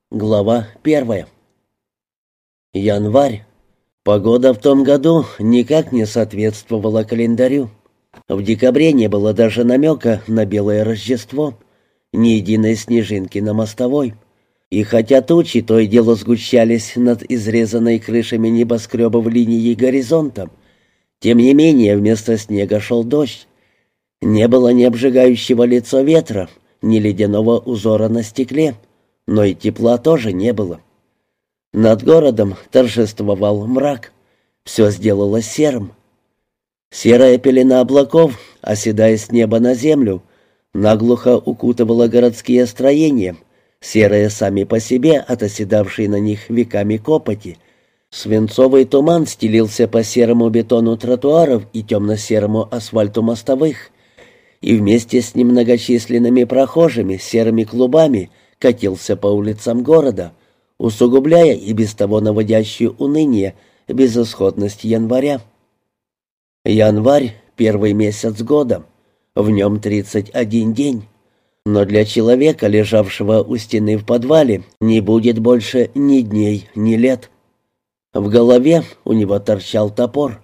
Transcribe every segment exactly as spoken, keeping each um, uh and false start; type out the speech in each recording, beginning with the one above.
Глава первая. Январь. Погода в том году никак не соответствовала календарю. В декабре не было даже намека на белое Рождество, ни единой снежинки на мостовой. И хотя тучи то и дело сгущались над изрезанной крышами небоскребов линией горизонта, тем не менее вместо снега шел дождь. Не было ни обжигающего лицо ветра, ни ледяного узора на стекле, но и тепла тоже не было. Над городом торжествовал мрак. Все сделалось серым. Серая пелена облаков, оседая с неба на землю, наглухо укутывала городские строения, серые сами по себе от оседавшей на них веками копоти. Свинцовый туман стелился по серому бетону тротуаров и темно-серому асфальту мостовых, и вместе с немногочисленными прохожими серыми клубами катился по улицам города, усугубляя и без того наводящую уныние безысходность января. Январь — первый месяц года, в нем тридцать один день, но для человека, лежавшего у стены в подвале, не будет больше ни дней, ни лет. В голове у него торчал топор.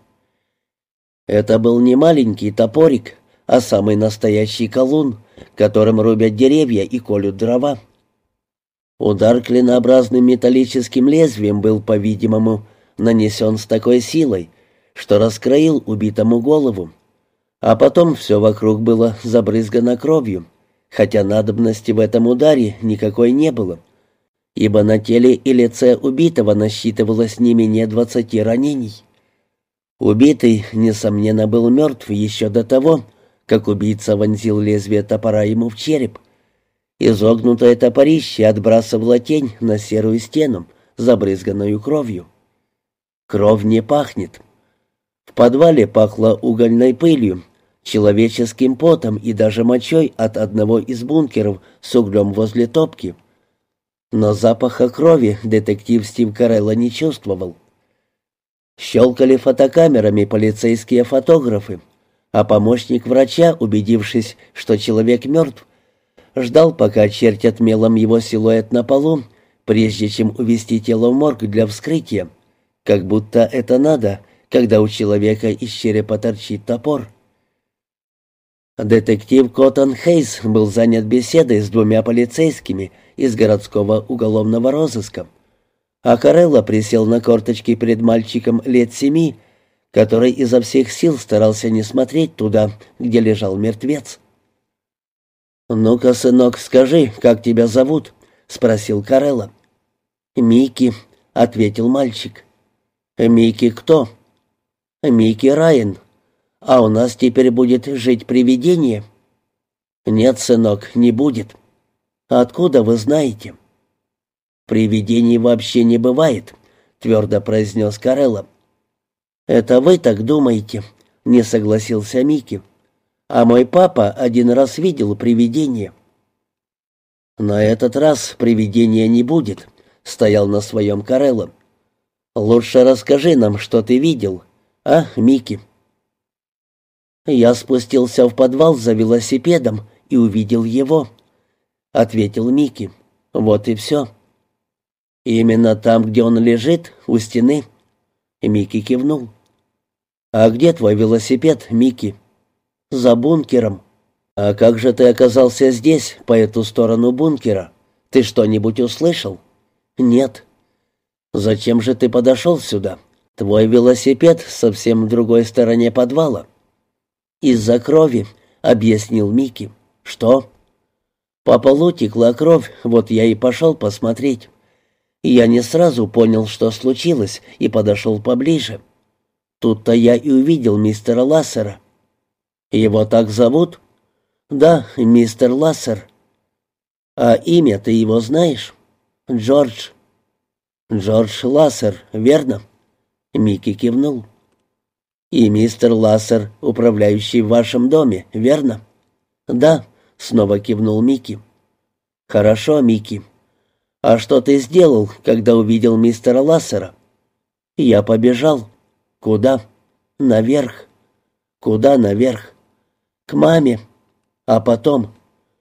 Это был не маленький топорик, а самый настоящий колун, которым рубят деревья и колют дрова. Удар клинообразным металлическим лезвием был, по-видимому, нанесен с такой силой, что раскроил убитому голову, а потом все вокруг было забрызгано кровью, хотя надобности в этом ударе никакой не было, ибо на теле и лице убитого насчитывалось не менее двадцати ранений. Убитый, несомненно, был мертв еще до того, как убийца вонзил лезвие топора ему в череп. Изогнутое топорище отбрасывало тень на серую стену, забрызганную кровью. Кровь не пахнет. В подвале пахло угольной пылью, человеческим потом и даже мочой от одного из бункеров с углем возле топки. Но запаха крови детектив Стив Карелло не чувствовал. Щелкали фотокамерами полицейские фотографы, а помощник врача, убедившись, что человек мертв, ждал, пока очертят мелом его силуэт на полу, прежде чем увезти тело в морг для вскрытия, как будто это надо, когда у человека из черепа торчит топор. Детектив Коттон Хейс был занят беседой с двумя полицейскими из городского уголовного розыска, а Карелло присел на корточки перед мальчиком лет семи, который изо всех сил старался не смотреть туда, где лежал мертвец. «Ну-ка, сынок, скажи, как тебя зовут?» — спросил Карелло. «Микки», — ответил мальчик. «Микки кто?» «Микки Райан. А у нас теперь будет жить привидение?» «Нет, сынок, не будет». «Откуда вы знаете?» «Привидений вообще не бывает», — твердо произнес Карелло. «Это вы так думаете?» — не согласился Микки. «А мой папа один раз видел привидение». «На этот раз привидения не будет», — стоял на своем Карелло. «Лучше расскажи нам, что ты видел, а, Микки?» «Я спустился в подвал за велосипедом и увидел его», — ответил Микки. «Вот и все». «Именно там, где он лежит, у стены?» Микки кивнул. «А где твой велосипед, Микки?» «За бункером». «А как же ты оказался здесь, по эту сторону бункера? Ты что-нибудь услышал?» «Нет». «Зачем же ты подошел сюда? Твой велосипед совсем в другой стороне подвала». «Из-за крови», — объяснил Микки. «Что?» «По полу текла кровь, вот я и пошел посмотреть. Я не сразу понял, что случилось, и подошел поближе. Тут-то я и увидел мистера Лассера». «Его так зовут?» «Да, мистер Лассер». «А имя ты его знаешь?» «Джордж». «Джордж Лассер, верно?» Микки кивнул. «И мистер Лассер, управляющий в вашем доме, верно?» «Да», — снова кивнул Микки. «Хорошо, Микки. А что ты сделал, когда увидел мистера Лассера?» «Я побежал». «Куда?» «Наверх». «Куда наверх?» «К маме». «А потом?»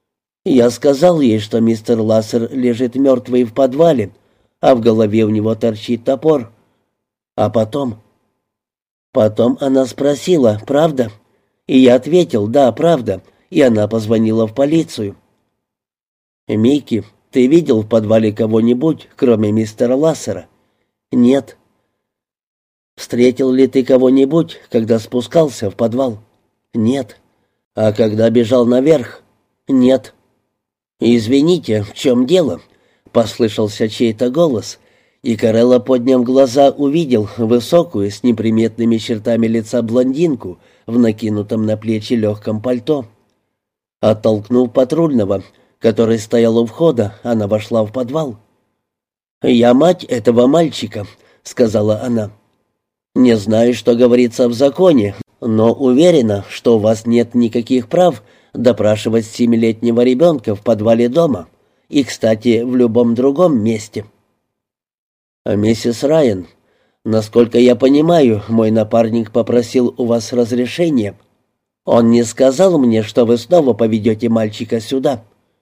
Я сказал ей, что мистер Лассер лежит мертвый в подвале, а в голове у него торчит топор. А потом... Потом она спросила, правда? И я ответил, да, правда, и она позвонила в полицию. «Микки, ты видел в подвале кого-нибудь, кроме мистера Лассера?» «Нет». «Встретил ли ты кого-нибудь, когда спускался в подвал?» «Нет». «А когда бежал наверх?» «Нет». «Извините, в чем дело?» — послышался чей-то голос, и Карелло, подняв глаза, увидел высокую, с неприметными чертами лица блондинку в накинутом на плечи легком пальто. Оттолкнув патрульного, который стоял у входа, она вошла в подвал. «Я мать этого мальчика», — сказала она. «Не знаю, что говорится в законе, но уверена, что у вас нет никаких прав допрашивать семилетнего ребенка в подвале дома и, кстати, в любом другом месте». «Миссис Райан, насколько я понимаю, мой напарник попросил у вас разрешения. Он не сказал мне, что вы снова поведете мальчика сюда».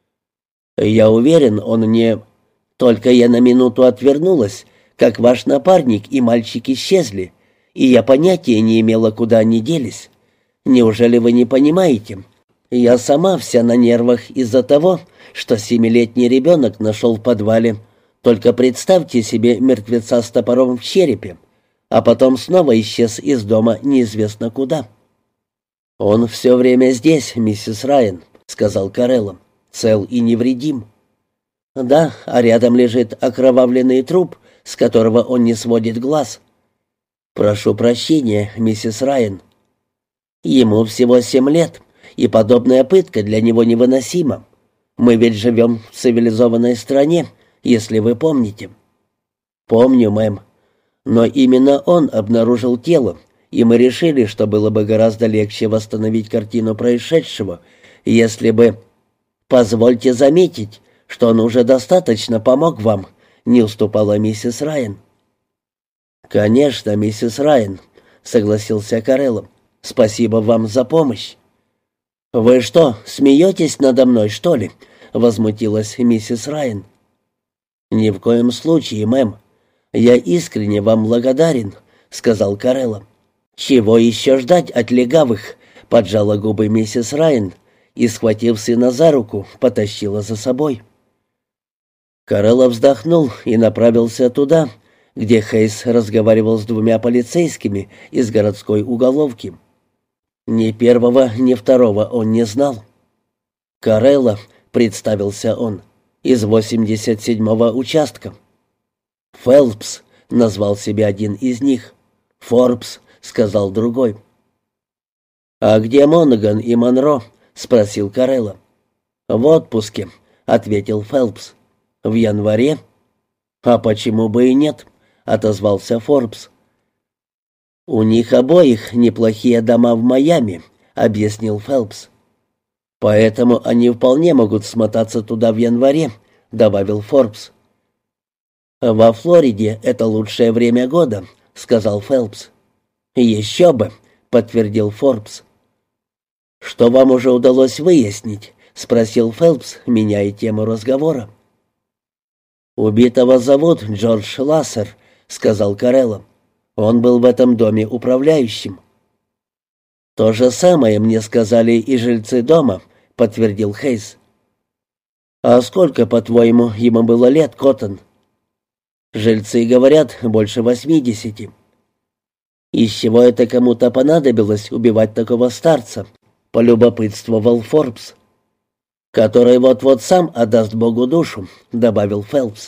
«Я уверен, он не...» «Только я на минуту отвернулась, как ваш напарник и мальчик исчезли, и я понятия не имела, куда они делись. Неужели вы не понимаете? Я сама вся на нервах из-за того, что семилетний ребенок нашел в подвале. Только представьте себе мертвеца с топором в черепе, а потом снова исчез из дома неизвестно куда». «Он все время здесь, миссис Райан», — сказал Карелло, — «цел и невредим». «Да, а рядом лежит окровавленный труп, с которого он не сводит глаз». «Прошу прощения, миссис Райан». «Ему всего семь лет, и подобная пытка для него невыносима. Мы ведь живем в цивилизованной стране, если вы помните». «Помню, мэм. Но именно он обнаружил тело, и мы решили, что было бы гораздо легче восстановить картину происшедшего, если бы... Позвольте заметить, что он уже достаточно помог вам», — не уступала миссис Райан. «Конечно, миссис Райан», — согласился Карелло. «Спасибо вам за помощь». «Вы что, смеетесь надо мной, что ли?» — возмутилась миссис Райан. «Ни в коем случае, мэм. Я искренне вам благодарен», — сказал Карелло. «Чего еще ждать от легавых?» — поджала губы миссис Райан и, схватив сына за руку, потащила за собой. Карелло вздохнул и направился туда, где Хейс разговаривал с двумя полицейскими из городской уголовки. Ни первого, ни второго он не знал. «Карелло», — представился он, — «из восемьдесят седьмого участка». «Фелпс», — назвал себя один из них. «Форбс», — сказал другой. «А где Монаган и Монро?» — спросил Карелло. «В отпуске», — ответил Фелпс. «В январе?» «А почему бы и нет?» — отозвался Форбс. «У них обоих неплохие дома в Майами», — объяснил Фелпс. «Поэтому они вполне могут смотаться туда в январе», — добавил Форбс. «Во Флориде это лучшее время года», — сказал Фелпс. «Еще бы», — подтвердил Форбс. «Что вам уже удалось выяснить?» — спросил Фелпс, меняя тему разговора. «Убитого зовут Джордж Лассер», — сказал Карелло. «Он был в этом доме управляющим». «То же самое мне сказали и жильцы дома», — подтвердил Хейс. «А сколько, по-твоему, ему было лет, Коттон?» «Жильцы говорят, больше восьмидесяти». «Из чего это кому-то понадобилось убивать такого старца?» — полюбопытствовал Форбс. «Который вот-вот сам отдаст Богу душу», — добавил Фелпс.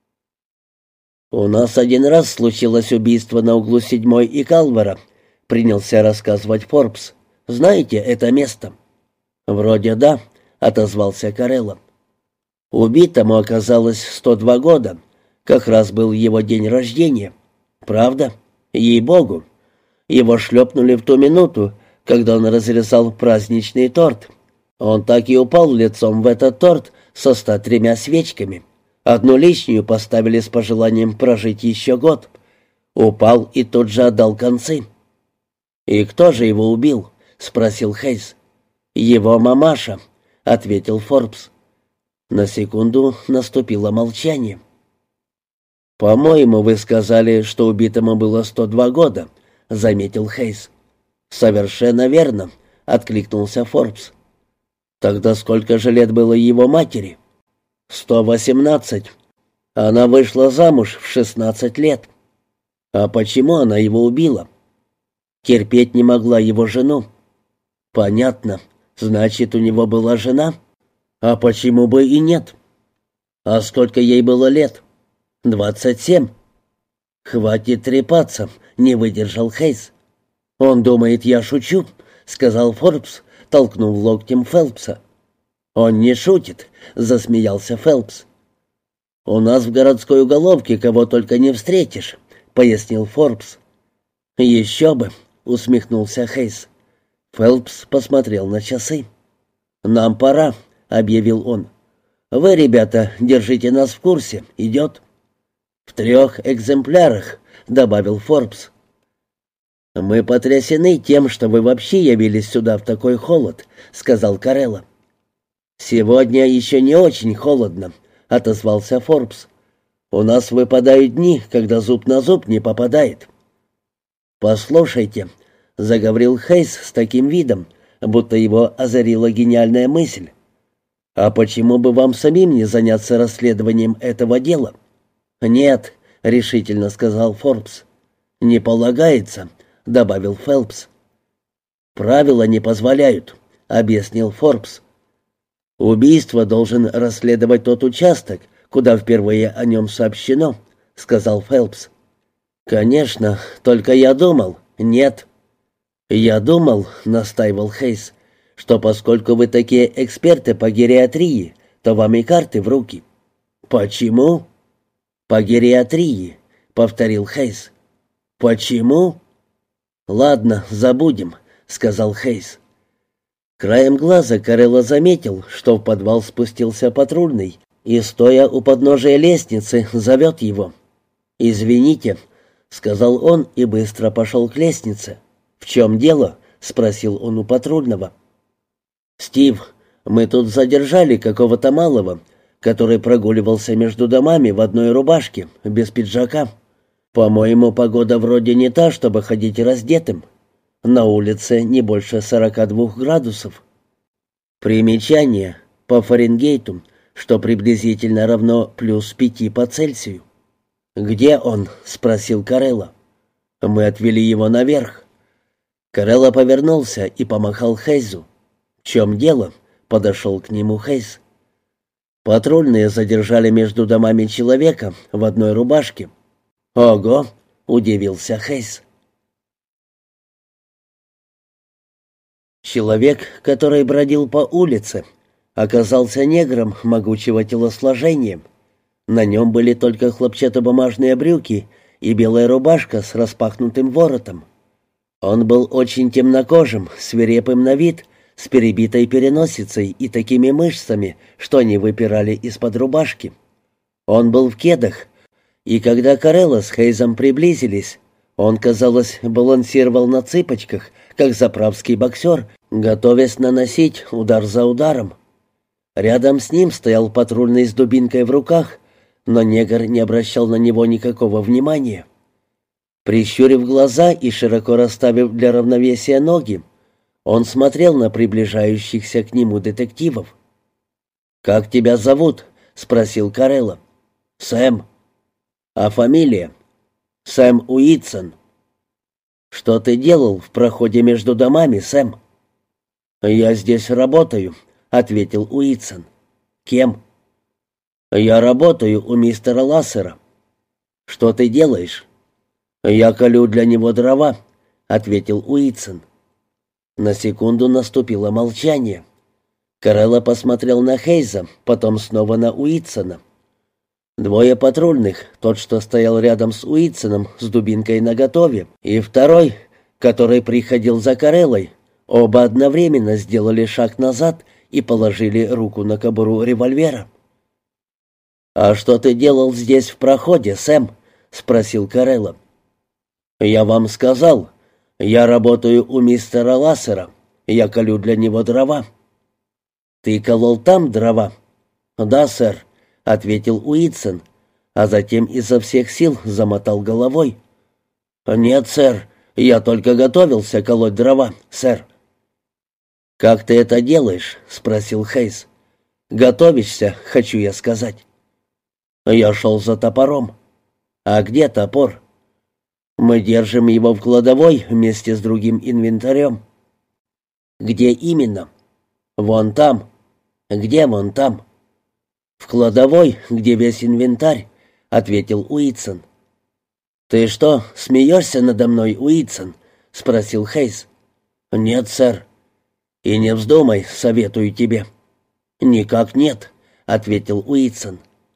«У нас один раз случилось убийство на углу седьмой и Калвера», — принялся рассказывать Форбс. «Знаете это место?» «Вроде да», — отозвался Карелло. «Убитому оказалось сто два года. Как раз был его день рождения. Правда? Ей-богу. Его шлепнули в ту минуту, когда он разрезал праздничный торт. Он так и упал лицом в этот торт со ста тремя свечками. Одну лишнюю поставили с пожеланием прожить еще год. Упал и тут же отдал концы». «И кто же его убил?» — спросил Хейс. «Его мамаша», — ответил Форбс. На секунду наступило молчание. «По-моему, вы сказали, что убитому было сто два года», — заметил Хейс. «Совершенно верно», — откликнулся Форбс. «Тогда сколько же лет было его матери?» «Сто восемнадцать. Она вышла замуж в шестнадцать лет». «А почему она его убила?» «Терпеть не могла его жену». «Понятно. Значит, у него была жена?» «А почему бы и нет?» «А сколько ей было лет?» «Двадцать семь». «Хватит трепаться», — не выдержал Хейс. «Он думает, я шучу», — сказал Форбс, толкнув локтем Фелпса. «Он не шутит», — засмеялся Фелпс. «У нас в городской уголовке кого только не встретишь», — пояснил Форбс. «Еще бы», — усмехнулся Хейс. Фелпс посмотрел на часы. «Нам пора», — объявил он. «Вы, ребята, держите нас в курсе. Идет?» «В трех экземплярах», — добавил Форбс. «Мы потрясены тем, что вы вообще явились сюда в такой холод», — сказал Карелла. «Сегодня еще не очень холодно», — отозвался Форбс. «У нас выпадают дни, когда зуб на зуб не попадает». «Послушайте», — заговорил Хейс с таким видом, будто его озарила гениальная мысль. «А почему бы вам самим не заняться расследованием этого дела?» «Нет», — решительно сказал Форбс. «Не полагается», — добавил Фелпс. «Правила не позволяют», — объяснил Форбс. «Убийство должен расследовать тот участок, куда впервые о нем сообщено», — сказал Фелпс. «Конечно, только я думал...» «Нет». «Я думал», — настаивал Хейс, «что поскольку вы такие эксперты по гериатрии, то вам и карты в руки». «Почему?» «По гериатрии», — повторил Хейс. «Почему?» «Ладно, забудем», — сказал Хейс. Краем глаза Карелла заметил, что в подвал спустился патрульный и, стоя у подножия лестницы, зовет его. «Извините», — сказал он и быстро пошел к лестнице. «В чем дело?» — спросил он у патрульного. «Стив, мы тут задержали какого-то малого, который прогуливался между домами в одной рубашке, без пиджака. По-моему, погода вроде не та, чтобы ходить раздетым. На улице не больше сорока двух градусов». Примечание по Фаренгейту, что приблизительно равно плюс пяти по Цельсию. «Где он?» — спросил Карелла. «Мы отвели его наверх». Карелла повернулся и помахал Хейзу. «В чем дело?» — подошел к нему Хейз. «Патрульные задержали между домами человека в одной рубашке». «Ого!» — удивился Хейз. Человек, который бродил по улице, оказался негром могучего телосложения. На нем были только хлопчатобумажные брюки и белая рубашка с распахнутым воротом. Он был очень темнокожим, свирепым на вид, с перебитой переносицей и такими мышцами, что они выпирали из-под рубашки. Он был в кедах, и когда Карелла с Хейзом приблизились, он, казалось, балансировал на цыпочках, как заправский боксер, готовясь наносить удар за ударом. Рядом с ним стоял патрульный с дубинкой в руках, но негр не обращал на него никакого внимания. Прищурив глаза и широко расставив для равновесия ноги, он смотрел на приближающихся к нему детективов. «Как тебя зовут?» — спросил Карелла. «Сэм». «А фамилия?» «Сэм Уитсон». «Что ты делал в проходе между домами, Сэм?» «Я здесь работаю», — ответил Уитсон. «Кем?» «Я работаю у мистера Лассера». «Что ты делаешь?» «Я колю для него дрова», — ответил Уитсон. На секунду наступило молчание. Карелла посмотрел на Хейза, потом снова на Уитсона. Двое патрульных, тот, что стоял рядом с Уитсоном с дубинкой наготове, и второй, который приходил за Кареллой, оба одновременно сделали шаг назад и положили руку на кобуру револьвера. «А что ты делал здесь в проходе, Сэм?» — спросил Карелла. «Я вам сказал. Я работаю у мистера Лассера. Я колю для него дрова». «Ты колол там дрова?» «Да, сэр», — ответил Уитсон, а затем изо всех сил замотал головой. «Нет, сэр, я только готовился колоть дрова, сэр». «Как ты это делаешь?» — спросил Хейс. «Готовишься, хочу я сказать». «Я шел за топором». «А где топор?» «Мы держим его в кладовой вместе с другим инвентарем». «Где именно?» «Вон там». «Где вон там?» «В кладовой, где весь инвентарь», — ответил Уитсон. «Ты что, смеешься надо мной, Уитсон?» — спросил Хейс. «Нет, сэр». «И не вздумай, советую тебе». «Никак нет», — ответил Уитсон.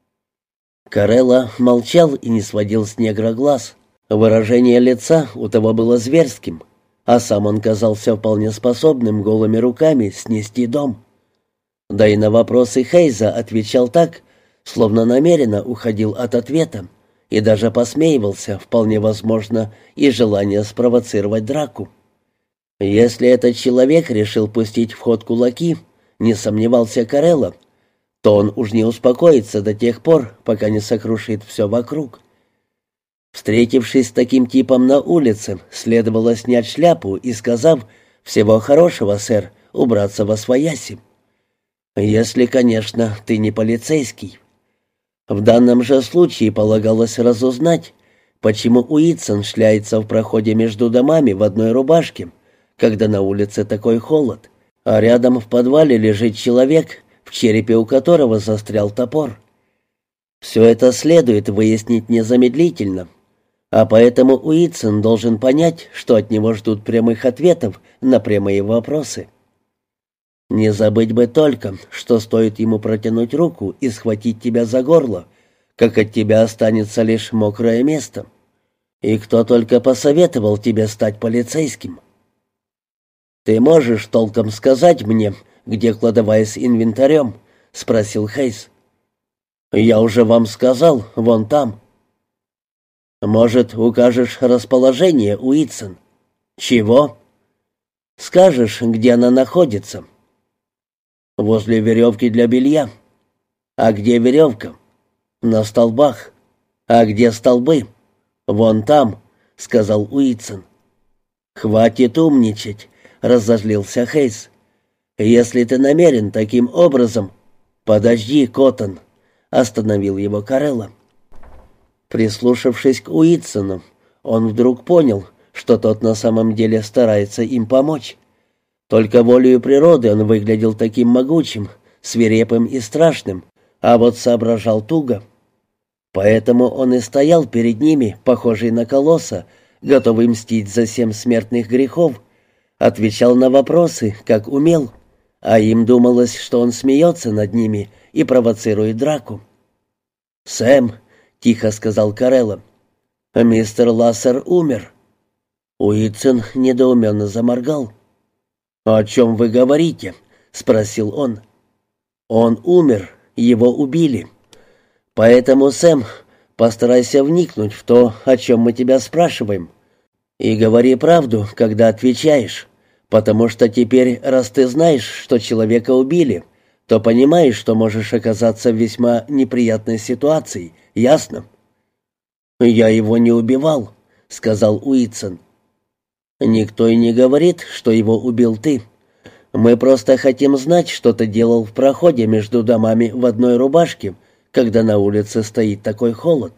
Карелла молчал и не сводил с негра глаз. Выражение лица у того было зверским, а сам он казался вполне способным голыми руками снести дом. Да и на вопросы Хейза отвечал так, словно намеренно уходил от ответа, и даже посмеивался, вполне возможно, из желания спровоцировать драку. Если этот человек решил пустить в ход кулаки, не сомневался Карелла, то он уж не успокоится до тех пор, пока не сокрушит все вокруг. Встретившись с таким типом на улице, следовало снять шляпу и, сказав «Всего хорошего, сэр», убраться восвояси. Если, конечно, ты не полицейский. В данном же случае полагалось разузнать, почему Уитсон шляется в проходе между домами в одной рубашке, когда на улице такой холод, а рядом в подвале лежит человек, в черепе у которого застрял топор. Все это следует выяснить незамедлительно, а поэтому Уитсон должен понять, что от него ждут прямых ответов на прямые вопросы. Не забыть бы только, что стоит ему протянуть руку и схватить тебя за горло, как от тебя останется лишь мокрое место. И кто только посоветовал тебе стать полицейским? «Ты можешь толком сказать мне, где кладовая с инвентарем?» — спросил Хейс. «Я уже вам сказал, вон там». «Может, укажешь расположение, Уитсон?» «Чего?» «Скажешь, где она находится?» «Возле веревки для белья». «А где веревка?» «На столбах». «А где столбы?» «Вон там», — сказал Уитсон. «Хватит умничать», — разозлился Хейс. «Если ты намерен таким образом...» «Подожди, Коттон», — остановил его Карелла. Прислушавшись к Уитсону, он вдруг понял, что тот на самом деле старается им помочь. Только волею природы он выглядел таким могучим, свирепым и страшным, а вот соображал туго. Поэтому он и стоял перед ними, похожий на колосса, готовый мстить за семь смертных грехов, отвечал на вопросы, как умел, а им думалось, что он смеется над ними и провоцирует драку. «Сэм», — тихо сказал Карелла, — «мистер Лассер умер». Уитсон недоуменно заморгал. «О чем вы говорите?» — спросил он. «Он умер, его убили. Поэтому, Сэм, постарайся вникнуть в то, о чем мы тебя спрашиваем, и говори правду, когда отвечаешь, потому что теперь, раз ты знаешь, что человека убили, то понимаешь, что можешь оказаться в весьма неприятной ситуации, ясно?» «Я его не убивал», — сказал Уитсон. «Никто и не говорит, что его убил ты. Мы просто хотим знать, что ты делал в проходе между домами в одной рубашке, когда на улице стоит такой холод».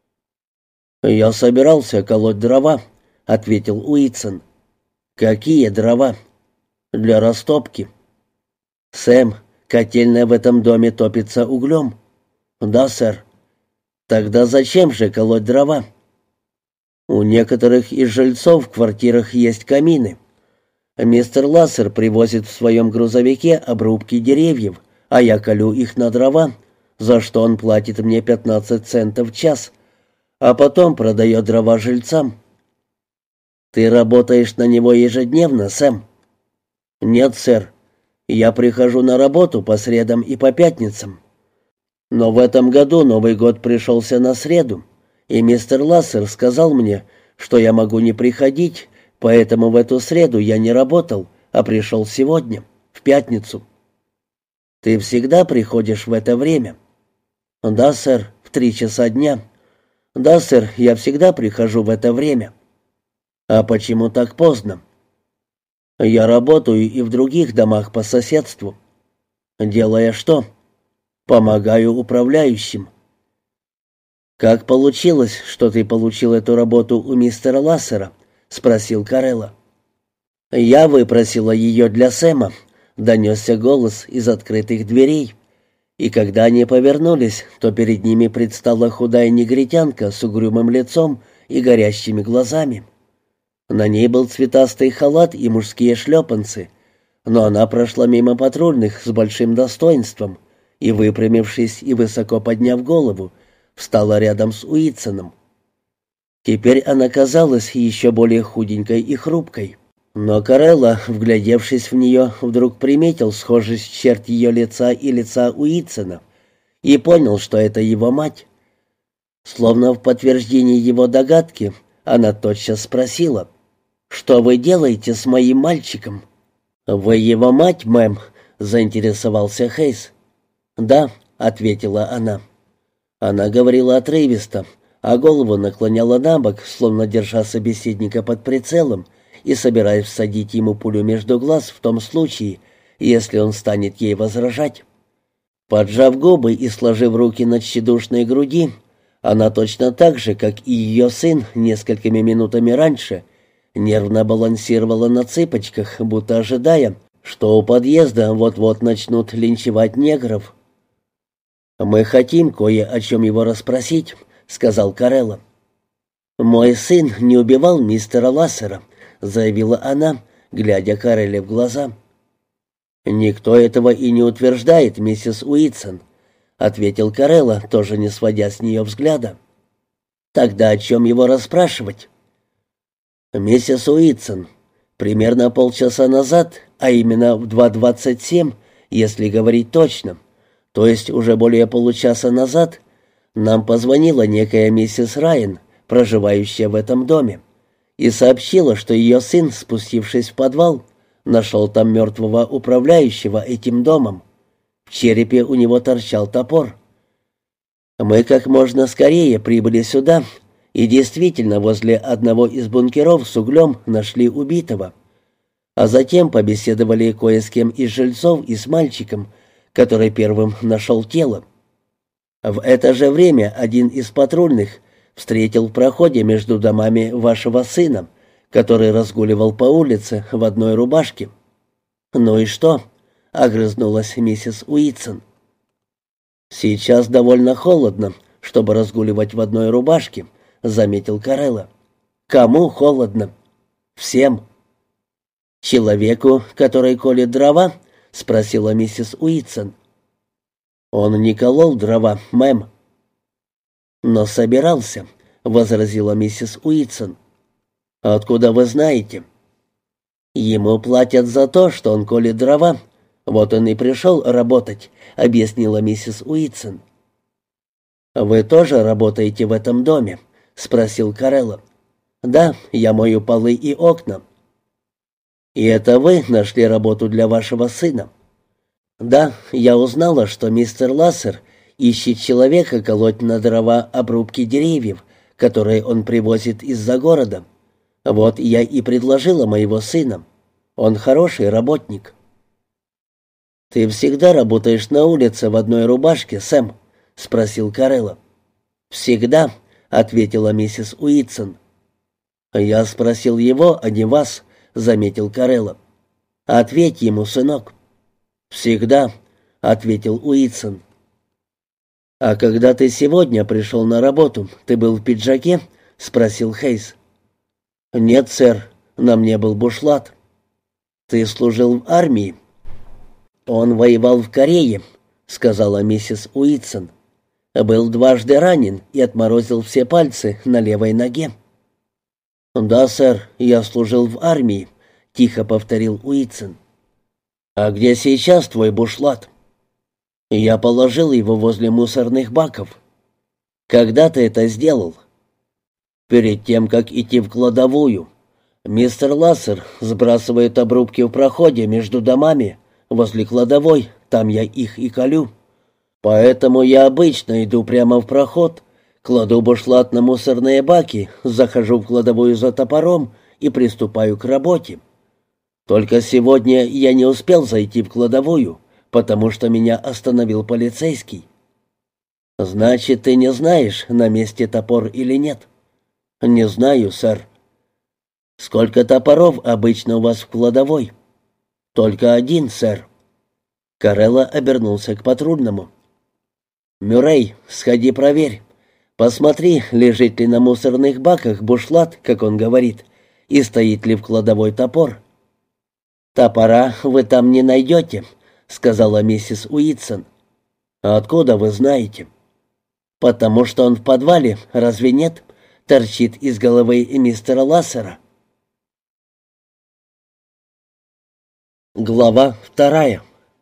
«Я собирался колоть дрова», — ответил Уитсон. «Какие дрова?» «Для растопки». «Сэм, котельная в этом доме топится углем». «Да, сэр». «Тогда зачем же колоть дрова?» «У некоторых из жильцов в квартирах есть камины. Мистер Лассер привозит в своем грузовике обрубки деревьев, а я колю их на дрова, за что он платит мне пятнадцать центов в час, а потом продает дрова жильцам». «Ты работаешь на него ежедневно, Сэм?» «Нет, сэр. Я прихожу на работу по средам и по пятницам. Но в этом году Новый год пришелся на среду, и мистер Лассер сказал мне, что я могу не приходить, поэтому в эту среду я не работал, а пришел сегодня, в пятницу». Ты всегда приходишь в это время?» «Да, сэр, в три часа дня». «Да, сэр, я всегда прихожу в это время». «А почему так поздно?» «Я работаю и в других домах по соседству». «Делая что?» «Помогаю управляющим». «Как получилось, что ты получил эту работу у мистера Лассера?» — спросил Карелла. «Я выпросила ее для Сэма», — донесся голос из открытых дверей. И когда они повернулись, то перед ними предстала худая негритянка с угрюмым лицом и горящими глазами. На ней был цветастый халат и мужские шлепанцы, но она прошла мимо патрульных с большим достоинством и, выпрямившись и высоко подняв голову, встала рядом с Уитсоном. Теперь она казалась еще более худенькой и хрупкой. Но Карелла, вглядевшись в нее, вдруг приметил схожесть черт ее лица и лица Уитсона и понял, что это его мать. Словно в подтверждение его догадки, она тотчас спросила: «Что вы делаете с моим мальчиком?» «Вы его мать, мэм?» — заинтересовался Хейс. «Да», — ответила она. Она говорила отрывисто, а голову наклоняла на бок, словно держа собеседника под прицелом и собираясь всадить ему пулю между глаз в том случае, если он станет ей возражать. Поджав губы и сложив руки на тщедушной груди, она точно так же, как и ее сын несколькими минутами раньше, нервно балансировала на цыпочках, будто ожидая, что у подъезда вот-вот начнут линчевать негров. «Мы хотим кое о чем его расспросить», — сказал Карелла. «Мой сын не убивал мистера Лассера», — заявила она, глядя Карелле в глаза. «Никто этого и не утверждает, миссис Уитсон», — ответил Карелла, тоже не сводя с нее взгляда. «Тогда о чем его расспрашивать?» «Миссис Уитсон, примерно полчаса назад, а именно в два двадцать семь, если говорить точно, то есть уже более получаса назад, нам позвонила некая миссис Райан, проживающая в этом доме, и сообщила, что ее сын, спустившись в подвал, нашел там мертвого управляющего этим домом. В черепе у него торчал топор. Мы как можно скорее прибыли сюда, и действительно возле одного из бункеров с углем нашли убитого, а затем побеседовали кое с кем из жильцов и с мальчиком, который первым нашел тело. В это же время один из патрульных встретил в проходе между домами вашего сына, который разгуливал по улице в одной рубашке. «Ну и что?» — огрызнулась миссис Уитсон. «Сейчас довольно холодно, чтобы разгуливать в одной рубашке», — заметил Карелла. «Кому холодно?» «Всем». «Человеку, который колет дрова?» — спросила миссис Уитсон. «Он не колол дрова, мэм». «Но собирался», — возразила миссис Уитсон. «Откуда вы знаете?» «Ему платят за то, что он колет дрова. Вот он и пришел работать», — объяснила миссис Уитсон. «Вы тоже работаете в этом доме?» — спросил Карелла. «Да, я мою полы и окна». «И это вы нашли работу для вашего сына?» «Да, я узнала, что мистер Лассер ищет человека колоть на дрова обрубки деревьев, которые он привозит из-за города. Вот я и предложила моего сына. Он хороший работник». «Ты всегда работаешь на улице в одной рубашке, Сэм?» — спросил Карелла. «Всегда», — ответила миссис Уитсон. «Я спросил его, а не вас», — заметил Карелла. «Ответь ему, сынок». «Всегда», — ответил Уитсон. «А когда ты сегодня пришел на работу, ты был в пиджаке?» — спросил Хейс. «Нет, сэр, на мне был бушлат». «Ты служил в армии?» «Он воевал в Корее», — сказала миссис Уитсон. «Был дважды ранен и отморозил все пальцы на левой ноге». «Да, сэр, я служил в армии», — тихо повторил Уитсон. «А где сейчас твой бушлат?» «Я положил его возле мусорных баков». «Когда ты это сделал?» «Перед тем, как идти в кладовую. Мистер Лассер сбрасывает обрубки в проходе между домами, возле кладовой, там я их и колю. Поэтому я обычно иду прямо в проход, кладу бушлат на мусорные баки, захожу в кладовую за топором и приступаю к работе. Только сегодня я не успел зайти в кладовую, потому что меня остановил полицейский. Значит, ты не знаешь, на месте топор или нет? Не знаю, сэр. Сколько топоров обычно у вас в кладовой? Только один, сэр. Карелла обернулся к патрульному. «Мюррей, сходи проверь. Посмотри, лежит ли на мусорных баках бушлат, как он говорит, и стоит ли в кладовой топор». «Топора вы там не найдете», — сказала миссис Уитсон. «А откуда вы знаете?» «Потому что он в подвале, разве нет? Торчит из головы мистера Лассера». Глава вторая.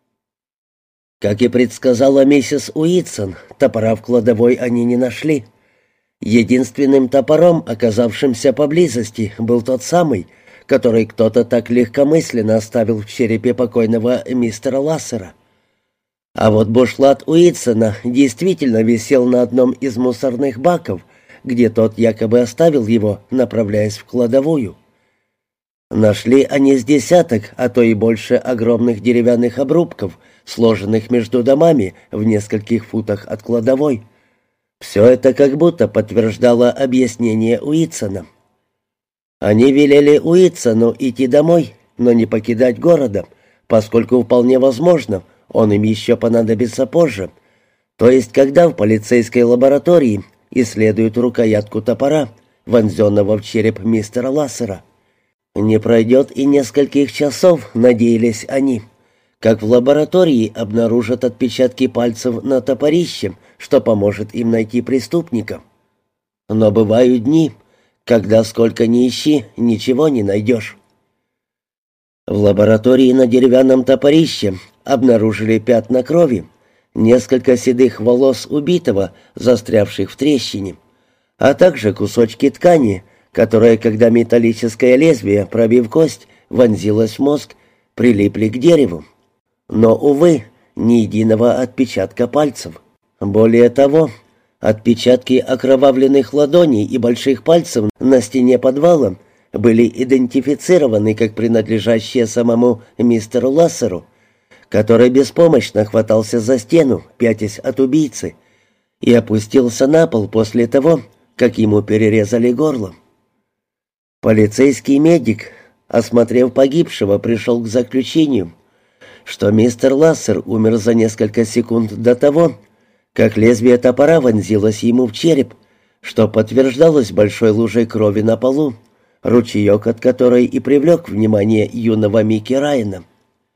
Как и предсказала миссис Уитсон, топора в кладовой они не нашли. Единственным топором, оказавшимся поблизости, был тот самый, который кто-то так легкомысленно оставил в черепе покойного мистера Лассера. А вот бушлат Уитсона действительно висел на одном из мусорных баков, где тот якобы оставил его, направляясь в кладовую. Нашли они с десяток, а то и больше огромных деревянных обрубков, сложенных между домами в нескольких футах от кладовой. Все это как будто подтверждало объяснение Уитсона. Они велели Уитсону идти домой, но не покидать города, поскольку вполне возможно, он им еще понадобится позже, то есть когда в полицейской лаборатории исследуют рукоятку топора, вонзенного в череп мистера Лассера. Не пройдет и нескольких часов, надеялись они, как в лаборатории обнаружат отпечатки пальцев на топорище, что поможет им найти преступника. Но бывают дни, когда сколько ни ищи, ничего не найдешь. В лаборатории на деревянном топорище обнаружили пятна крови, несколько седых волос убитого, застрявших в трещине, а также кусочки ткани, которая, когда металлическое лезвие, пробив кость, вонзилось в мозг, прилипли к дереву. Но, увы, ни единого отпечатка пальцев. Более того, отпечатки окровавленных ладоней и больших пальцев на стене подвала были идентифицированы как принадлежащие самому мистеру Лассеру, который беспомощно хватался за стену, пятясь от убийцы, и опустился на пол после того, как ему перерезали горло. Полицейский медик, осмотрев погибшего, пришел к заключению, что мистер Лассер умер за несколько секунд до того, как лезвие топора вонзилось ему в череп, что подтверждалось большой лужей крови на полу, ручеек от которой и привлек внимание юного Микки Райана.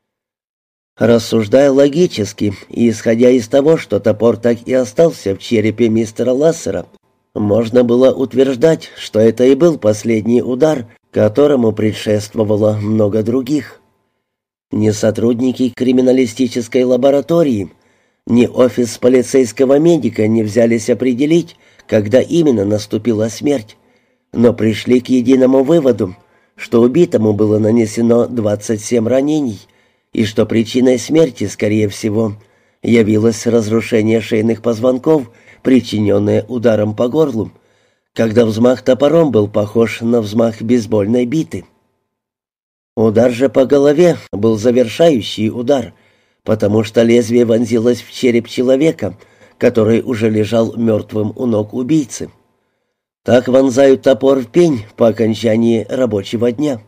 Рассуждая логически и исходя из того, что топор так и остался в черепе мистера Лассера, можно было утверждать, что это и был последний удар, которому предшествовало много других. Ни сотрудники криминалистической лаборатории, ни офис полицейского медика не взялись определить, когда именно наступила смерть, но пришли к единому выводу, что убитому было нанесено двадцать семь ранений, и что причиной смерти, скорее всего, явилось разрушение шейных позвонков, причиненное ударом по горлу, когда взмах топором был похож на взмах бейсбольной биты. Удар же по голове был завершающий удар, потому что лезвие вонзилось в череп человека, который уже лежал мертвым у ног убийцы. Так вонзают топор в пень по окончании рабочего дня.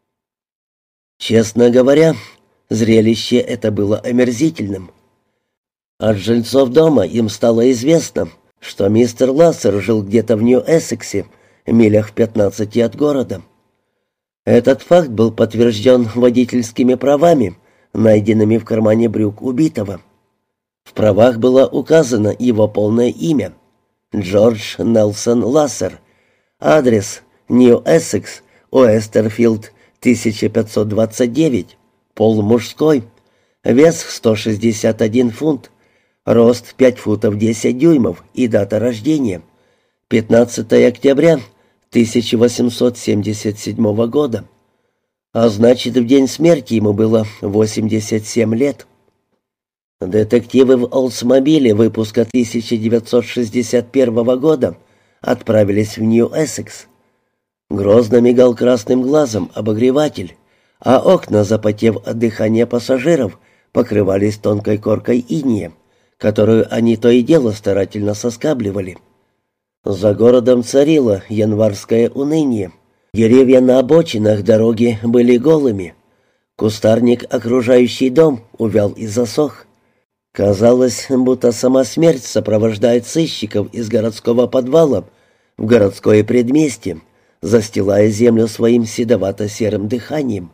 Честно говоря, зрелище это было омерзительным. От жильцов дома им стало известно, что мистер Лассер жил где-то в Нью-Эссексе, милях в пятнадцати от города. Этот факт был подтвержден водительскими правами, найденными в кармане брюк убитого. В правах было указано его полное имя — Джордж Нелсон Лассер, адрес Нью-Эссекс, Уэстерфилд, тысяча пятьсот двадцать девять, пол мужской, вес сто шестьдесят один фунт, рост пять футов десять дюймов и дата рождения — пятнадцатого октября тысяча восемьсот семьдесят седьмого года. А значит, в день смерти ему было восемьдесят семь лет. Детективы в Олдсмобиле выпуска тысяча девятьсот шестьдесят первого года отправились в Нью-Эссекс. Грозно мигал красным глазом обогреватель, а окна, запотев от дыхания пассажиров, покрывались тонкой коркой инея, которую они то и дело старательно соскабливали. За городом царило январское уныние. Деревья на обочинах дороги были голыми. Кустарник, окружающий дом, увял и засох. Казалось, будто сама смерть сопровождает сыщиков из городского подвала в городское предместье, застилая землю своим седовато-серым дыханием.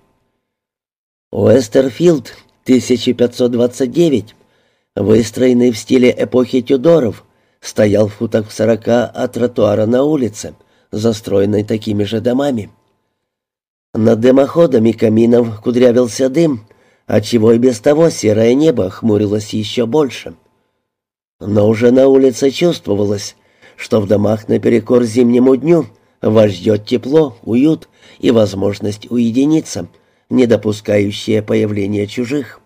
Уэстерфилд, тысяча пятьсот двадцать девять, выстроенный в стиле эпохи Тюдоров, стоял в футах в сорока от тротуара на улице, застроенной такими же домами. Над дымоходами каминов кудрявился дым, отчего и без того серое небо хмурилось еще больше. Но уже на улице чувствовалось, что в домах наперекор зимнему дню вас ждет тепло, уют и возможность уединиться, не допускающая появления чужих.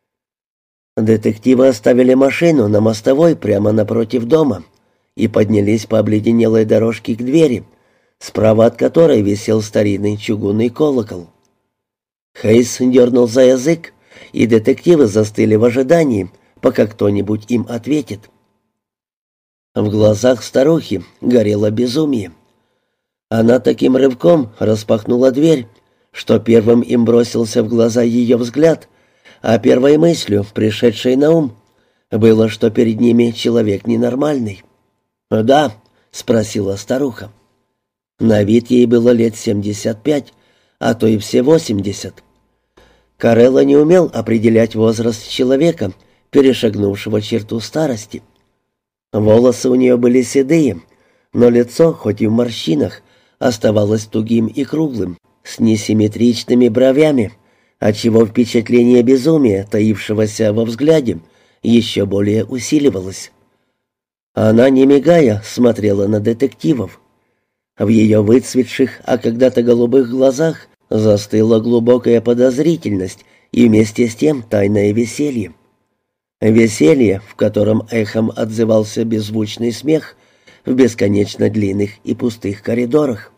Детективы оставили машину на мостовой прямо напротив дома и поднялись по обледенелой дорожке к двери, справа от которой висел старинный чугунный колокол. Хейс дернул за язык, и детективы застыли в ожидании, пока кто-нибудь им ответит. В глазах старухи горело безумие. Она таким рывком распахнула дверь, что первым им бросился в глаза ее взгляд, а первой мыслью, пришедшей на ум, было, что перед ними человек ненормальный. «Да?» — спросила старуха. На вид ей было лет семьдесят пять, а то и все восемьдесят. Карелло не умел определять возраст человека, перешагнувшего черту старости. Волосы у нее были седые, но лицо, хоть и в морщинах, оставалось тугим и круглым, с несимметричными бровями, отчего впечатление безумия, таившегося во взгляде, еще более усиливалось. Она, не мигая, смотрела на детективов. В ее выцветших, а когда-то голубых глазах застыла глубокая подозрительность и вместе с тем тайное веселье. Веселье, в котором эхом отзывался беззвучный смех в бесконечно длинных и пустых коридорах.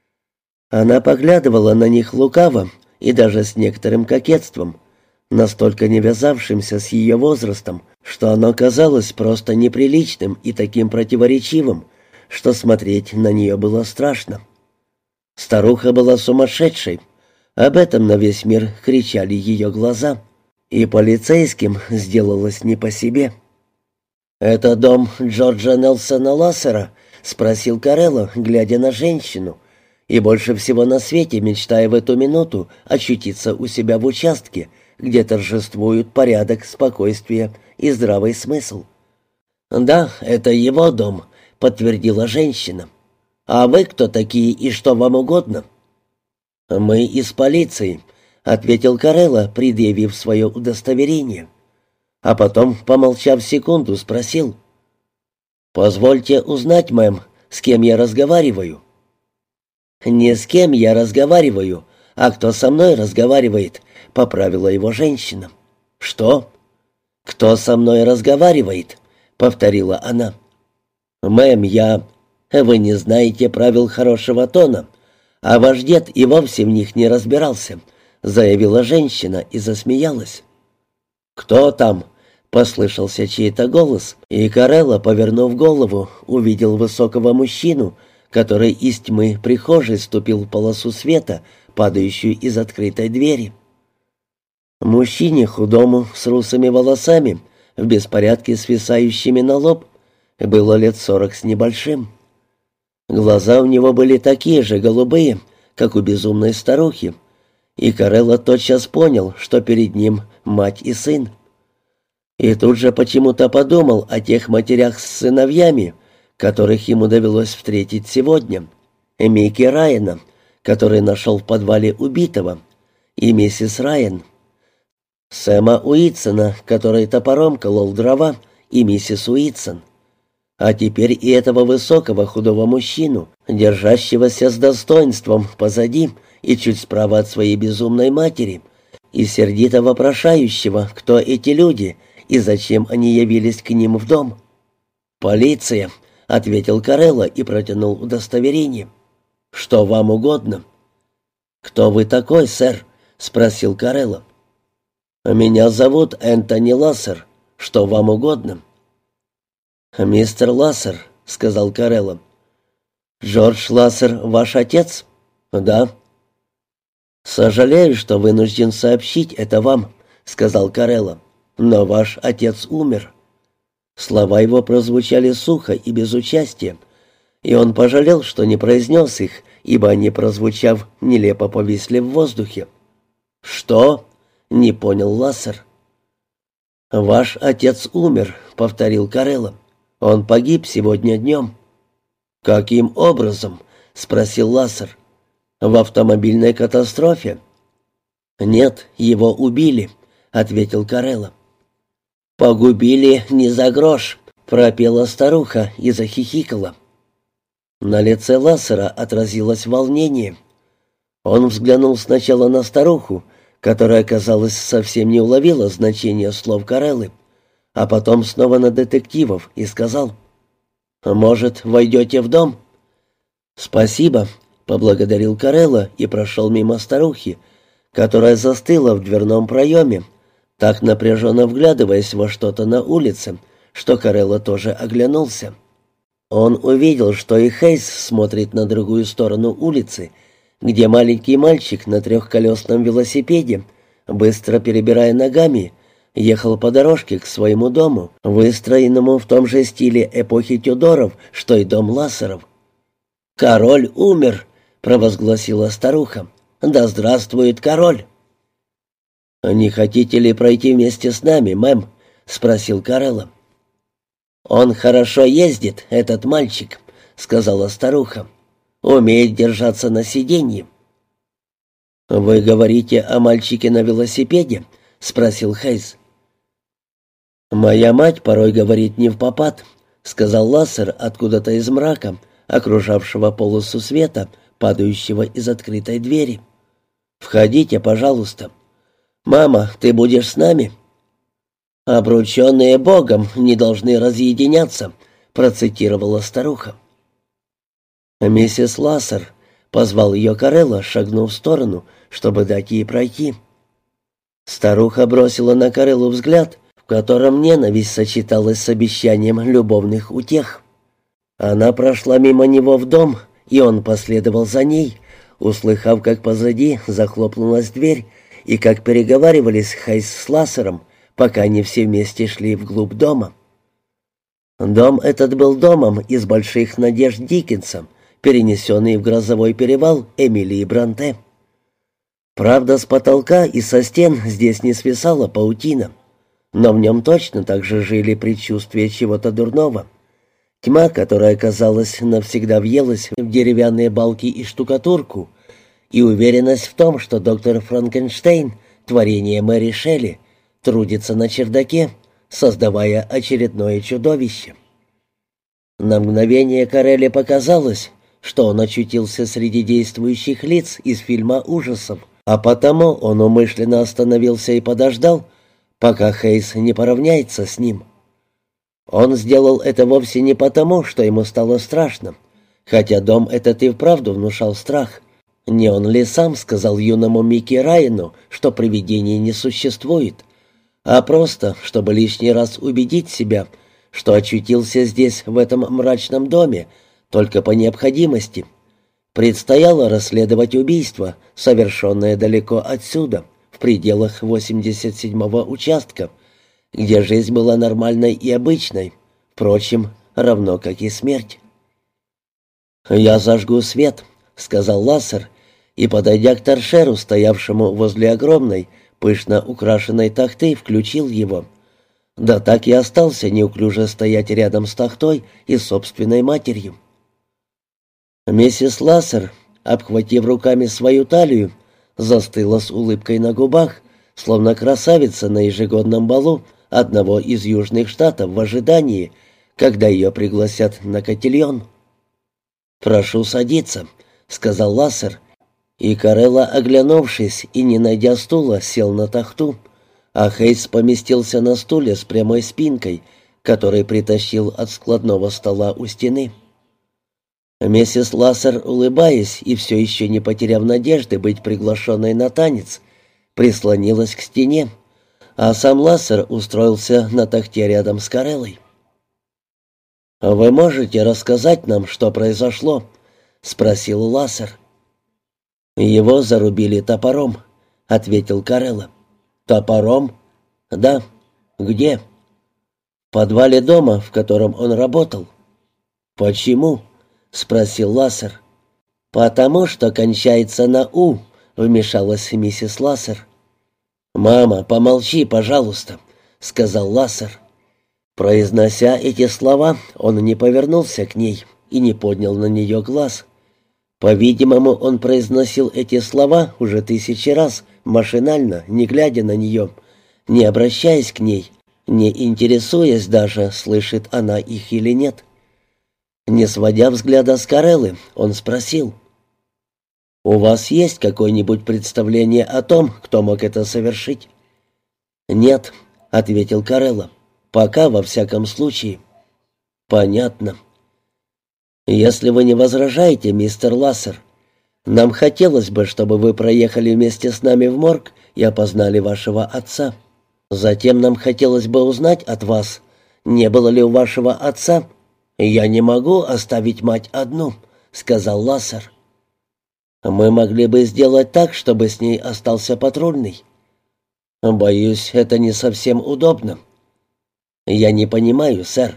Она поглядывала на них лукаво и даже с некоторым кокетством, настолько не вязавшимся с ее возрастом, что оно казалось просто неприличным и таким противоречивым, что смотреть на нее было страшно. Старуха была сумасшедшей, об этом на весь мир кричали ее глаза, и полицейским сделалось не по себе. «Это дом Джорджа Нельсона Лассера?» — спросил Карелло, глядя на женщину, и больше всего на свете мечтая в эту минуту очутиться у себя в участке, где торжествуют порядок, спокойствие и здравый смысл. «Да, это его дом», — подтвердила женщина. «А вы кто такие и что вам угодно?» «Мы из полиции», — ответил Карелло, предъявив свое удостоверение. А потом, помолчав секунду, спросил: «Позвольте узнать, мэм, с кем я разговариваю?» «Не с кем я разговариваю, а кто со мной разговаривает», — поправила его женщина. «Что?» «Кто со мной разговаривает?» — повторила она. «Мэм, я... Вы не знаете правил хорошего тона, а ваш дед и вовсе в них не разбирался», — заявила женщина и засмеялась. «Кто там?» — послышался чей-то голос, и Карелло, повернув голову, увидел высокого мужчину, который из тьмы прихожей ступил в полосу света, падающую из открытой двери. Мужчине худому, с русыми волосами, в беспорядке свисающими на лоб, было лет сорок с небольшим. Глаза у него были такие же голубые, как у безумной старухи, и Карелло тотчас понял, что перед ним мать и сын. И тут же почему-то подумал о тех матерях с сыновьями, которых ему довелось встретить сегодня, Микки Райана, который нашел в подвале убитого, и миссис Райан, Сэма Уитсона, который топором колол дрова, и миссис Уитсон. А теперь и этого высокого худого мужчину, держащегося с достоинством позади и чуть справа от своей безумной матери, и сердито вопрошающего, кто эти люди и зачем они явились к ним в дом?» «Полиция», — ответил Карелла и протянул удостоверение. «Что вам угодно?» «Кто вы такой, сэр?» — спросил Карелла. «Меня зовут Энтони Лассер. Что вам угодно?» «Мистер Лассер», — сказал Карелла. «Джордж Лассер ваш отец?» «Да». «Сожалею, что вынужден сообщить это вам», — сказал Карелла. «Но ваш отец умер». Слова его прозвучали сухо и без участия, и он пожалел, что не произнес их, ибо они, прозвучав, нелепо повисли в воздухе. «Что?» — не понял Лассер. «Ваш отец умер», — повторил Карелла. «Он погиб сегодня днем». «Каким образом?» — спросил Лассер. «В автомобильной катастрофе?» «Нет, его убили», — ответил Карелла. «Погубили не за грош», — пропела старуха и захихикала. На лице Лассера отразилось волнение. Он взглянул сначала на старуху, которая, казалось, совсем не уловила значения слов Кареллы, а потом снова на детективов и сказал: «Может, войдете в дом?» «Спасибо», — поблагодарил Карелла и прошел мимо старухи, которая застыла в дверном проеме, так напряженно вглядываясь во что-то на улице, что Карелла тоже оглянулся. Он увидел, что и Хейс смотрит на другую сторону улицы, где маленький мальчик на трехколесном велосипеде, быстро перебирая ногами, ехал по дорожке к своему дому, выстроенному в том же стиле эпохи Тюдоров, что и дом Лассеров. «Король умер», — провозгласила старуха. «Да здравствует король!» «Не хотите ли пройти вместе с нами, мэм?» — спросил Карелла. «Он хорошо ездит, этот мальчик», — сказала старуха. «Умеет держаться на сиденье». «Вы говорите о мальчике на велосипеде?» — спросил Хейс. «Моя мать порой говорит не впопад», — сказал Лассер откуда-то из мрака, окружавшего полосу света, падающего из открытой двери. «Входите, пожалуйста. Мама, ты будешь с нами?» «Обрученные Богом не должны разъединяться», — процитировала старуха. «Миссис Лассер», — позвал ее Карелла, шагнув в сторону, чтобы дать ей пройти. Старуха бросила на Кареллу взгляд, в котором ненависть сочеталась с обещанием любовных утех. Она прошла мимо него в дом, и он последовал за ней, услыхав, как позади захлопнулась дверь, и как переговаривались Хейс с Лассером, пока они все вместе шли вглубь дома. Дом этот был домом из «Больших надежд» Диккенса, перенесенный в грозовой перевал Эмилии Бронте. Правда, с потолка и со стен здесь не свисала паутина, но в нем точно так же жили предчувствия чего-то дурного. Тьма, которая, казалось, навсегда въелась в деревянные балки и штукатурку, и уверенность в том, что доктор Франкенштейн, творение Мэри Шелли, трудится на чердаке, создавая очередное чудовище. На мгновение Карелле показалось, что он очутился среди действующих лиц из фильма ужасов, а потому он умышленно остановился и подождал, пока Хейс не поравняется с ним. Он сделал это вовсе не потому, что ему стало страшно, хотя дом этот и вправду внушал страх. Не он ли сам сказал юному Микки Райану, что привидений не существует, а просто, чтобы лишний раз убедить себя, что очутился здесь, в этом мрачном доме, только по необходимости. Предстояло расследовать убийство, совершенное далеко отсюда, в пределах восемьдесят седьмого участка, где жизнь была нормальной и обычной, впрочем, равно как и смерть. «Я зажгу свет», — сказал Лассер, и, подойдя к торшеру, стоявшему возле огромной, пышно украшенной тахты, включил его. Да так и остался неуклюже стоять рядом с тахтой и собственной матерью. Миссис Лассер, обхватив руками свою талию, застыла с улыбкой на губах, словно красавица на ежегодном балу одного из южных штатов в ожидании, когда ее пригласят на котельон. «Прошу садиться», — сказал Лассер, и Карелла, оглянувшись и не найдя стула, сел на тахту, а Хейс поместился на стуле с прямой спинкой, который притащил от складного стола у стены. Миссис Лассер, улыбаясь и все еще не потеряв надежды быть приглашенной на танец, прислонилась к стене, а сам Лассер устроился на тахте рядом с Кареллой. «Вы можете рассказать нам, что произошло?» — спросил Лассер. «Его зарубили топором», — ответил Карелла. «Топором?» «Да». «Где?» «В подвале дома, в котором он работал». «Почему?» — спросил Лассер. «Потому что кончается на «у», — вмешалась миссис Лассер. «Мама, помолчи, пожалуйста», — сказал Лассер. Произнося эти слова, он не повернулся к ней и не поднял на нее глаз. По-видимому, он произносил эти слова уже тысячи раз, машинально, не глядя на нее, не обращаясь к ней, не интересуясь даже, слышит она их или нет. Не сводя взгляда с Кареллы, он спросил: «У вас есть какое-нибудь представление о том, кто мог это совершить?» «Нет», — ответил Карелла. «Пока, во всяком случае». «Понятно. Если вы не возражаете, мистер Лассер, нам хотелось бы, чтобы вы проехали вместе с нами в морг и опознали вашего отца. Затем нам хотелось бы узнать от вас, не было ли у вашего отца...» «Я не могу оставить мать одну», — сказал Лассер. «Мы могли бы сделать так, чтобы с ней остался патрульный». «Боюсь, это не совсем удобно». «Я не понимаю, сэр».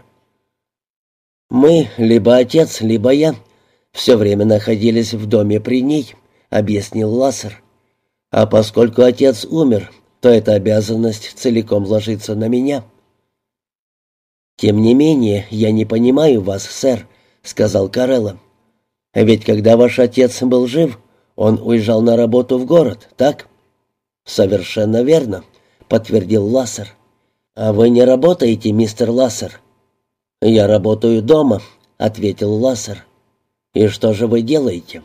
«Мы, либо отец, либо я, все время находились в доме при ней», — объяснил Лассер. «А поскольку отец умер, то эта обязанность целиком ложится на меня». «Тем не менее, я не понимаю вас, сэр», — сказал Карелла. «Ведь когда ваш отец был жив, он уезжал на работу в город, так?» «Совершенно верно», — подтвердил Лассер. «А вы не работаете, мистер Лассер?» «Я работаю дома», — ответил Лассер. «И что же вы делаете?»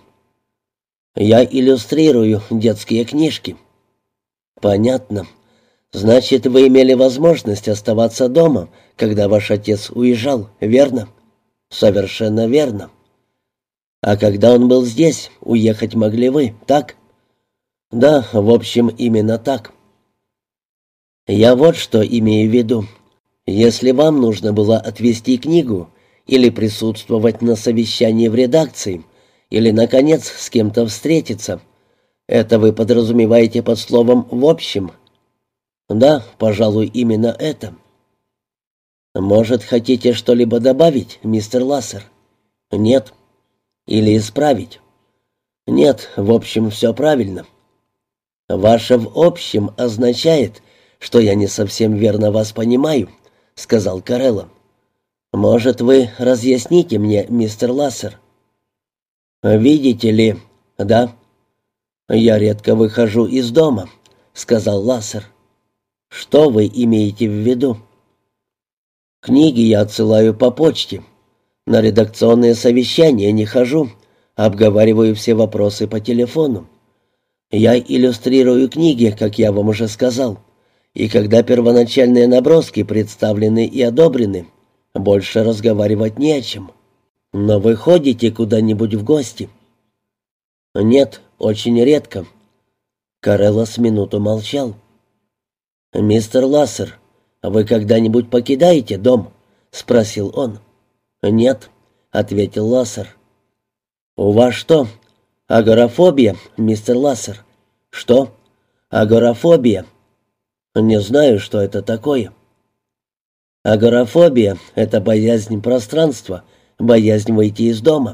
«Я иллюстрирую детские книжки». «Понятно. Значит, вы имели возможность оставаться дома, когда ваш отец уезжал, верно?» «Совершенно верно». «А когда он был здесь, уехать могли вы, так?» «Да, в общем, именно так». «Я вот что имею в виду. Если вам нужно было отвезти книгу или присутствовать на совещании в редакции, или, наконец, с кем-то встретиться, это вы подразумеваете под словом «в общем»?» «Да, пожалуй, именно это». «Может, хотите что-либо добавить, мистер Лассер?» «Нет». «Или исправить?» «Нет, в общем, все правильно». «Ваше «в общем» означает, что я не совсем верно вас понимаю», — сказал Карелла. «Может, вы разъясните мне, мистер Лассер?» «Видите ли, да. Я редко выхожу из дома», — сказал Лассер. «Что вы имеете в виду?» «Книги я отсылаю по почте. На редакционные совещания не хожу, обговариваю все вопросы по телефону. Я иллюстрирую книги, как я вам уже сказал, и когда первоначальные наброски представлены и одобрены, больше разговаривать не о чем. Но вы ходите куда-нибудь в гости?» «Нет, очень редко». Карелла с минуту молчал. «Мистер Лассер, вы когда-нибудь покидаете дом?» — спросил он. «Нет», — ответил Лассер. «У вас что, агорафобия, мистер Лассер?» «Что?» «Агорафобия». «Не знаю, что это такое». «Агорафобия — это боязнь пространства, боязнь выйти из дома».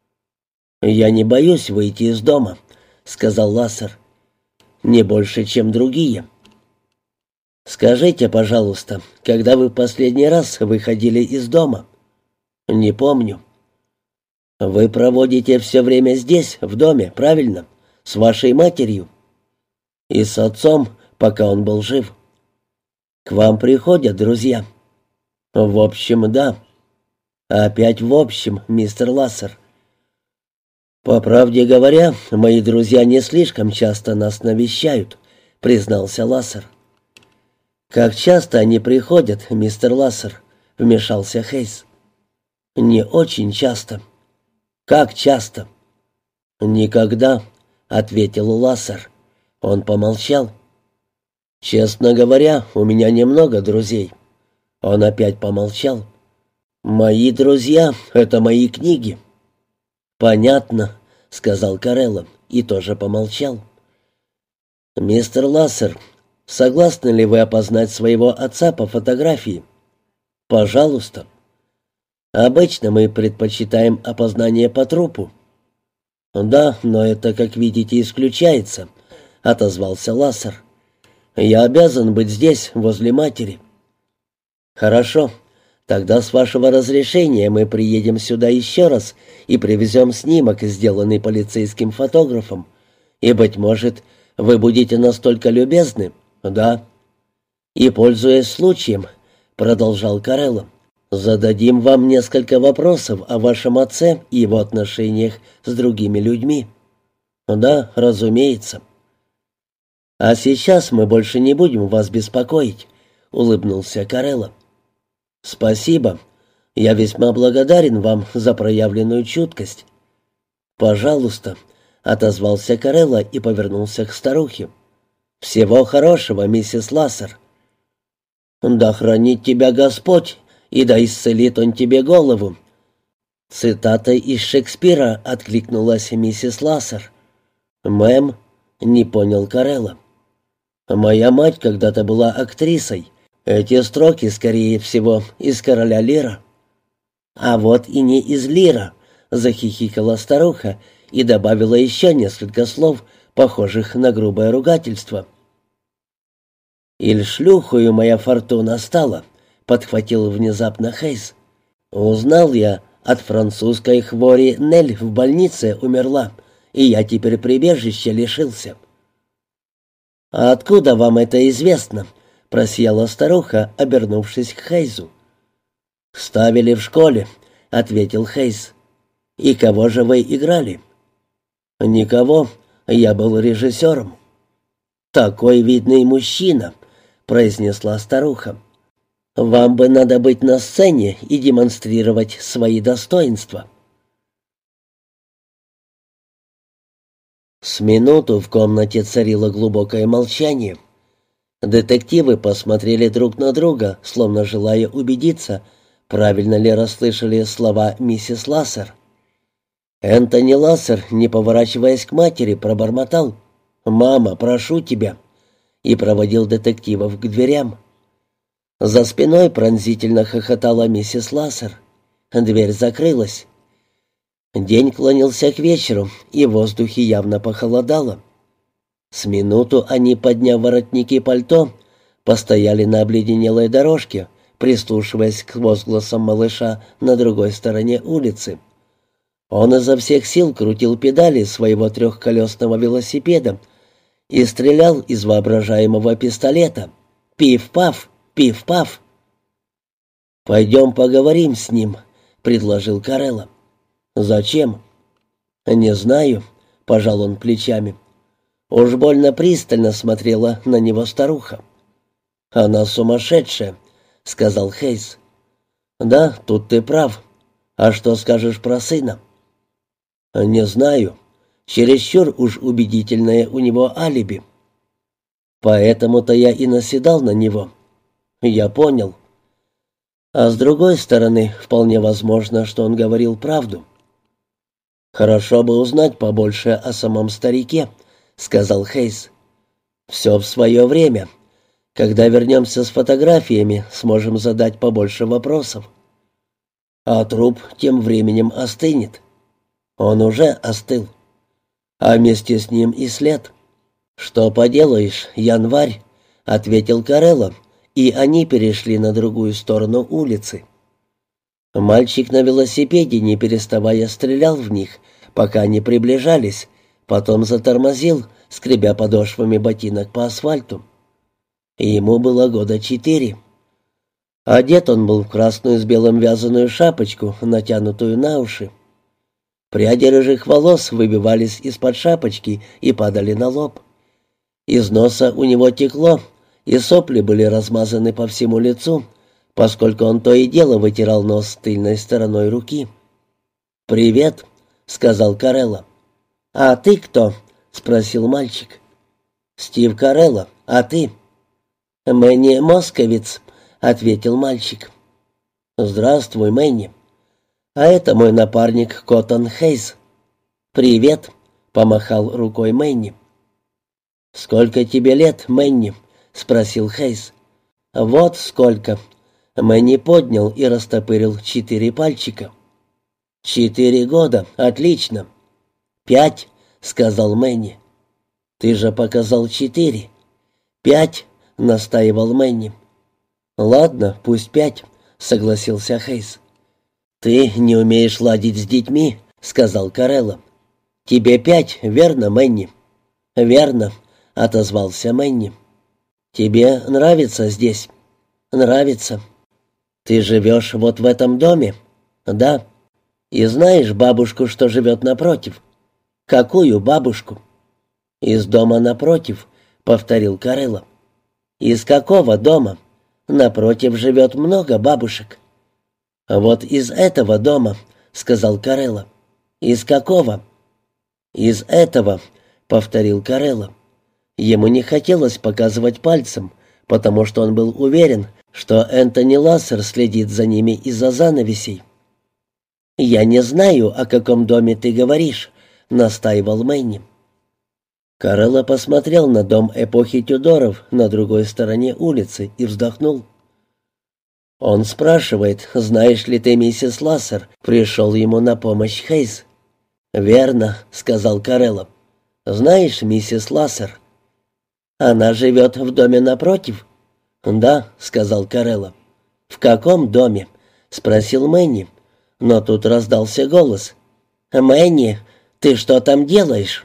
«Я не боюсь выйти из дома», — сказал Лассер. «Не больше, чем другие». «Скажите, пожалуйста, когда вы в последний раз выходили из дома?» «Не помню». «Вы проводите все время здесь, в доме, правильно? С вашей матерью?» «И с отцом, пока он был жив». «К вам приходят друзья?» «В общем, да». «Опять в общем, мистер Лассер». «По правде говоря, мои друзья не слишком часто нас навещают», — признался Лассер. «Как часто они приходят, мистер Лассер?» — вмешался Хейс. «Не очень часто». «Как часто?» «Никогда», — ответил Лассер. Он помолчал. «Честно говоря, у меня немного друзей». Он опять помолчал. «Мои друзья — это мои книги». «Понятно», — сказал Карелло и тоже помолчал. «Мистер Лассер, согласны ли вы опознать своего отца по фотографии?» «Пожалуйста». «Обычно мы предпочитаем опознание по трупу». «Да, но это, как видите, исключается», — отозвался Лассер. «Я обязан быть здесь, возле матери». «Хорошо. Тогда, с вашего разрешения, мы приедем сюда еще раз и привезем снимок, сделанный полицейским фотографом. И, быть может, вы будете настолько любезны?» «Да». «И, пользуясь случаем», — продолжал Карелло, — «зададим вам несколько вопросов о вашем отце и его отношениях с другими людьми». «Да, разумеется». «А сейчас мы больше не будем вас беспокоить», — улыбнулся Карелло. «Спасибо. Я весьма благодарен вам за проявленную чуткость». «Пожалуйста», — отозвался Карелло и повернулся к старухе. «Всего хорошего, миссис Лассер». «Да хранит тебя Господь, и да исцелит Он тебе голову». Цитата из Шекспира, откликнулась миссис Лассер. «Мэм», — не понял Карелло. «Моя мать когда-то была актрисой. Эти строки, скорее всего, из «Короля Лира». «А вот и не из Лира», — захихикала старуха и добавила еще несколько слов, похожих на грубое ругательство. «Иль шлюхою моя фортуна стала», — подхватил внезапно Хейс. «Узнал я, от французской хвори Нель в больнице умерла, и я теперь прибежища лишился». «А откуда вам это известно?» — просияла старуха, обернувшись к Хейзу. «Ставили в школе», — ответил Хейз. «И кого же вы играли?» «Никого. Я был режиссером». «Такой видный мужчина», — произнесла старуха. «Вам бы надо быть на сцене и демонстрировать свои достоинства». С минуту в комнате царило глубокое молчание. Детективы посмотрели друг на друга, словно желая убедиться, правильно ли расслышали слова миссис Лассер. Энтони Лассер, не поворачиваясь к матери, пробормотал: «Мама, прошу тебя», и проводил детективов к дверям. За спиной пронзительно хохотала миссис Лассер. Дверь закрылась. День клонился к вечеру, и в воздухе явно похолодало. С минуту они, подняв воротники пальто, постояли на обледенелой дорожке, прислушиваясь к возгласам малыша на другой стороне улицы. Он изо всех сил крутил педали своего трехколесного велосипеда и стрелял из воображаемого пистолета. Пиф-паф, пиф-паф. «Пойдем поговорим с ним», — предложил Карелло. «Зачем?» «Не знаю», — пожал он плечами. Уж больно пристально смотрела на него старуха. «Она сумасшедшая», — сказал Хейс. «Да, тут ты прав. А что скажешь про сына?» «Не знаю. Чересчур уж убедительное у него алиби. Поэтому-то я и наседал на него». «Я понял. А с другой стороны, вполне возможно, что он говорил правду». «Хорошо бы узнать побольше о самом старике», — сказал Хейс. «Все в свое время. Когда вернемся с фотографиями, сможем задать побольше вопросов». А труп тем временем остынет. Он уже остыл. А вместе с ним и след. «Что поделаешь, январь», — ответил Карелло, и они перешли на другую сторону улицы. Мальчик на велосипеде, не переставая, стрелял в них, пока они приближались, потом затормозил, скребя подошвами ботинок по асфальту. Ему было года четыре. Одет он был в красную с белым вязаную шапочку, натянутую на уши. Пряди рыжих волос выбивались из-под шапочки и падали на лоб. Из носа у него текло, и сопли были размазаны по всему лицу, поскольку он то и дело вытирал нос тыльной стороной руки. «Привет», — сказал Карелла. «А ты кто?» — спросил мальчик. «Стив Карелла, а ты?» «Мэнни Московиц», — ответил мальчик. «Здравствуй, Мэнни. А это мой напарник Коттон Хейс». «Привет», — помахал рукой Мэнни. «Сколько тебе лет, Мэнни?» — спросил Хейс. «Вот сколько». Мэнни поднял и растопырил четыре пальчика. «Четыре года, отлично». «Пять», — сказал Мэнни. «Ты же показал четыре». «Пять», — настаивал Мэнни. «Ладно, пусть пять», — согласился Хейс. «Ты не умеешь ладить с детьми», — сказал Карелла. «Тебе пять, верно, Мэнни?» «Верно», — отозвался Мэнни. «Тебе нравится здесь?» «Нравится». «Ты живешь вот в этом доме?» «Да». «И знаешь бабушку, что живет напротив?» «Какую бабушку?» «Из дома напротив», — повторил Карелла. «Из какого дома? Напротив живет много бабушек». «Вот из этого дома», — сказал Карелла. «Из какого?» «Из этого», — повторил Карелла. Ему не хотелось показывать пальцем, потому что он был уверен, что Энтони Лассер следит за ними из-за занавесей. «Я не знаю, о каком доме ты говоришь», — настаивал Мэнни. Карелла посмотрел на дом эпохи Тюдоров на другой стороне улицы и вздохнул. «Он спрашивает, знаешь ли ты миссис Лассер?» — пришел ему на помощь Хейс. «Верно», — сказал Карелла. «Знаешь миссис Лассер?» «Она живет в доме напротив?» «Да», — сказал Карелла. «В каком доме?» — спросил Мэнни. Но тут раздался голос. «Мэнни, ты что там делаешь?»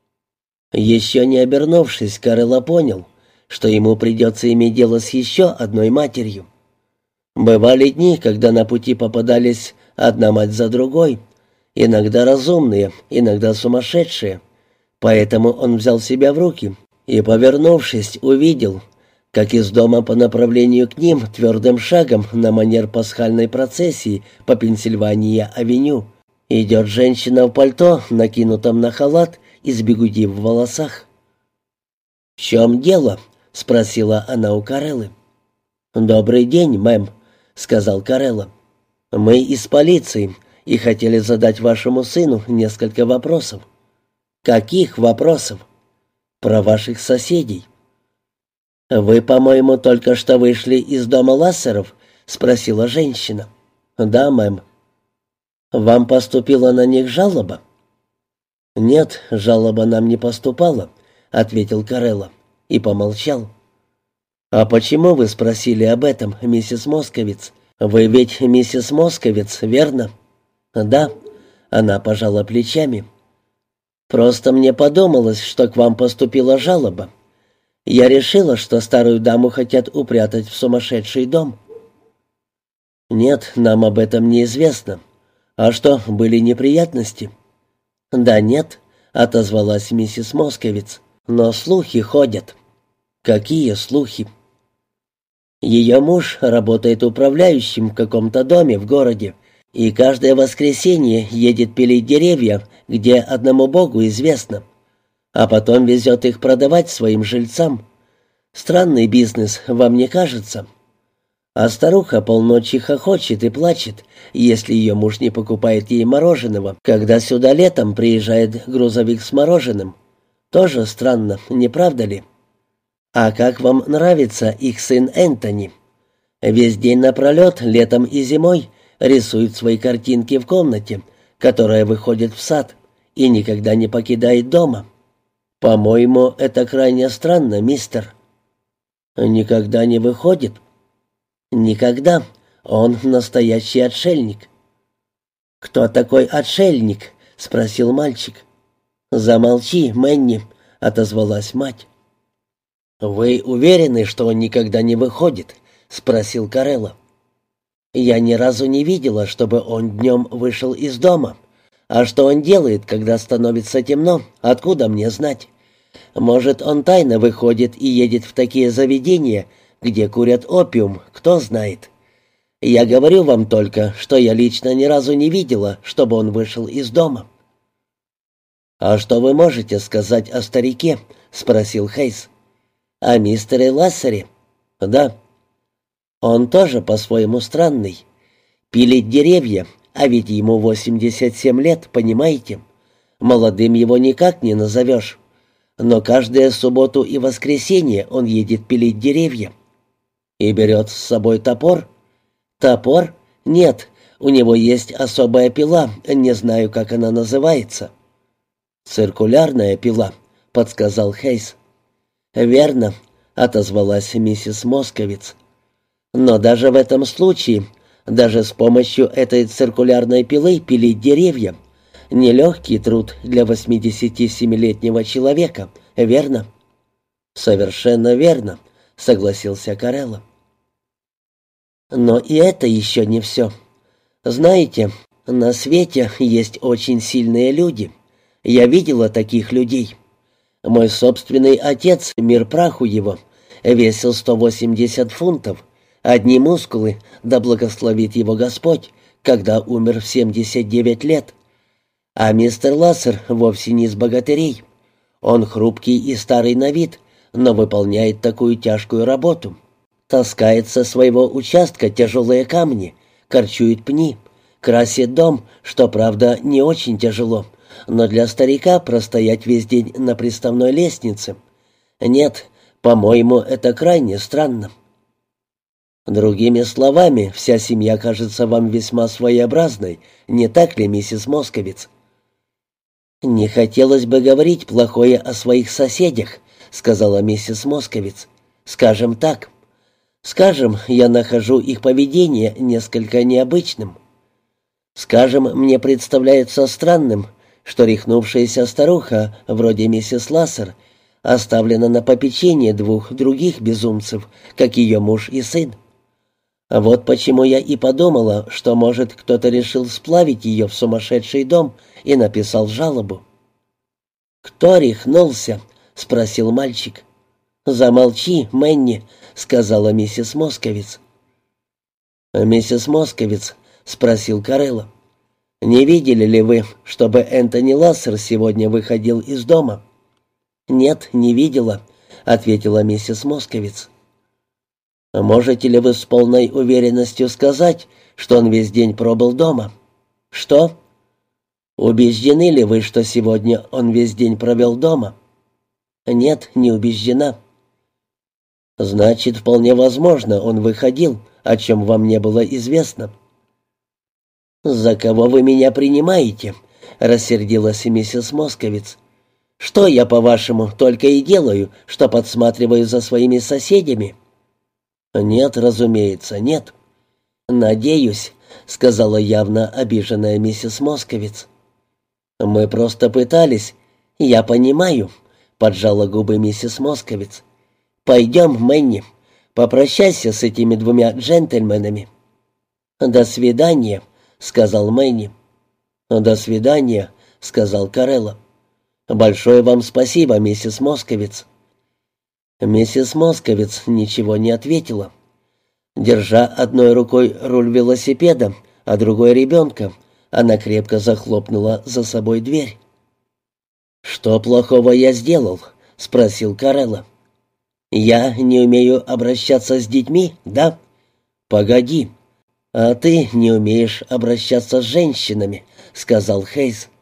Еще не обернувшись, Карелла понял, что ему придется иметь дело с еще одной матерью. Бывали дни, когда на пути попадались одна мать за другой, иногда разумные, иногда сумасшедшие. Поэтому он взял себя в руки и, повернувшись, увидел, как из дома по направлению к ним твердым шагом на манер пасхальной процессии по Пенсильвания-авеню идет женщина в пальто, накинутом на халат и с бигуди в волосах. «В чем дело?» — спросила она у Кареллы. «Добрый день, мэм», — сказал Карелла. «Мы из полиции и хотели задать вашему сыну несколько вопросов». «Каких вопросов?» «Про ваших соседей». «Вы, по-моему, только что вышли из дома Лассеров?» — спросила женщина. «Да, мэм». «Вам поступила на них жалоба?» «Нет, жалоба нам не поступала», — ответил Карелла и помолчал. «А почему вы спросили об этом, миссис Московиц? Вы ведь миссис Московиц, верно?» «Да», — она пожала плечами. «Просто мне подумалось, что к вам поступила жалоба. Я решила, что старую даму хотят упрятать в сумасшедший дом». «Нет, нам об этом неизвестно. А что, были неприятности?» «Да нет», — отозвалась миссис Московиц, — «но слухи ходят». «Какие слухи?» «Ее муж работает управляющим в каком-то доме в городе, и каждое воскресенье едет пилить деревья, где одному Богу известно, а потом везет их продавать своим жильцам. Странный бизнес, вам не кажется? А старуха полночи хохочет и плачет, если ее муж не покупает ей мороженого, когда сюда летом приезжает грузовик с мороженым. Тоже странно, не правда ли? А как вам нравится их сын Энтони? Весь день напролет, летом и зимой, рисует свои картинки в комнате, которая выходит в сад, и никогда не покидает дома. По-моему, это крайне странно, мистер». «Никогда не выходит?» «Никогда. Он настоящий отшельник». «Кто такой отшельник?» — спросил мальчик. «Замолчи, Мэнни», — отозвалась мать. «Вы уверены, что он никогда не выходит?» — спросил Карелла. «Я ни разу не видела, чтобы он днем вышел из дома. А что он делает, когда становится темно, откуда мне знать? Может, он тайно выходит и едет в такие заведения, где курят опиум, кто знает. Я говорю вам только, что я лично ни разу не видела, чтобы он вышел из дома». «А что вы можете сказать о старике?» — спросил Хейс. «О мистере Лассере?» «Да». «Он тоже по-своему странный. Пилит деревья, а ведь ему восемьдесят семь лет, понимаете? Молодым его никак не назовешь. Но каждую субботу и воскресенье он едет пилить деревья. И берет с собой топор?» «Топор? Нет, у него есть особая пила, не знаю, как она называется». «Циркулярная пила», — подсказал Хейс. «Верно», — отозвалась миссис Московиц. «Но даже в этом случае, даже с помощью этой циркулярной пилы пилить деревья — нелегкий труд для восьмидесятисемилетнего человека, верно?» «Совершенно верно», — согласился Карелло. «Но и это еще не все. Знаете, на свете есть очень сильные люди. Я видела таких людей. Мой собственный отец, мир праху его, весил сто восемьдесят фунтов. Одни мускулы, да благословит его Господь, когда умер в семьдесят девять лет. А мистер Лассер вовсе не из богатырей. Он хрупкий и старый на вид, но выполняет такую тяжкую работу. Таскает со своего участка тяжелые камни, корчует пни, красит дом, что, правда, не очень тяжело, но для старика простоять весь день на приставной лестнице. Нет, по-моему, это крайне странно. Другими словами, вся семья кажется вам весьма своеобразной, не так ли, миссис Московиц?» «Не хотелось бы говорить плохое о своих соседях», — сказала миссис Московиц. «Скажем так. Скажем, я нахожу их поведение несколько необычным. Скажем, мне представляется странным, что рехнувшаяся старуха, вроде миссис Лассер, оставлена на попечение двух других безумцев, как ее муж и сын. Вот почему я и подумала, что, может, кто-то решил сплавить ее в сумасшедший дом и написал жалобу». «Кто рехнулся?» — спросил мальчик. «Замолчи, Мэнни», — сказала миссис Московиц. «Миссис Московиц», — спросил Карелло, — «не видели ли вы, чтобы Энтони Лассер сегодня выходил из дома?» «Нет, не видела», — ответила миссис Московиц. «Можете ли вы с полной уверенностью сказать, что он весь день пробыл дома?» «Что?» «Убеждены ли вы, что сегодня он весь день провел дома?» «Нет, не убеждена». «Значит, вполне возможно, он выходил, о чем вам не было известно». «За кого вы меня принимаете?» — рассердилась миссис Московиц. «Что я, по-вашему, только и делаю, что подсматриваю за своими соседями?» «Нет, разумеется, нет». «Надеюсь», — сказала явно обиженная миссис Московиц. «Мы просто пытались». «Я понимаю», — поджала губы миссис Московиц. «Пойдем, Мэнни, попрощайся с этими двумя джентльменами». «До свидания», — сказал Мэнни. «До свидания», — сказал Карелло. «Большое вам спасибо, миссис Московиц». Миссис Московиц ничего не ответила. Держа одной рукой руль велосипеда, а другой ребенка, она крепко захлопнула за собой дверь. «Что плохого я сделал?» — спросил Карелло. «Я не умею обращаться с детьми, да?» «Погоди, а ты не умеешь обращаться с женщинами», — сказал Хейс.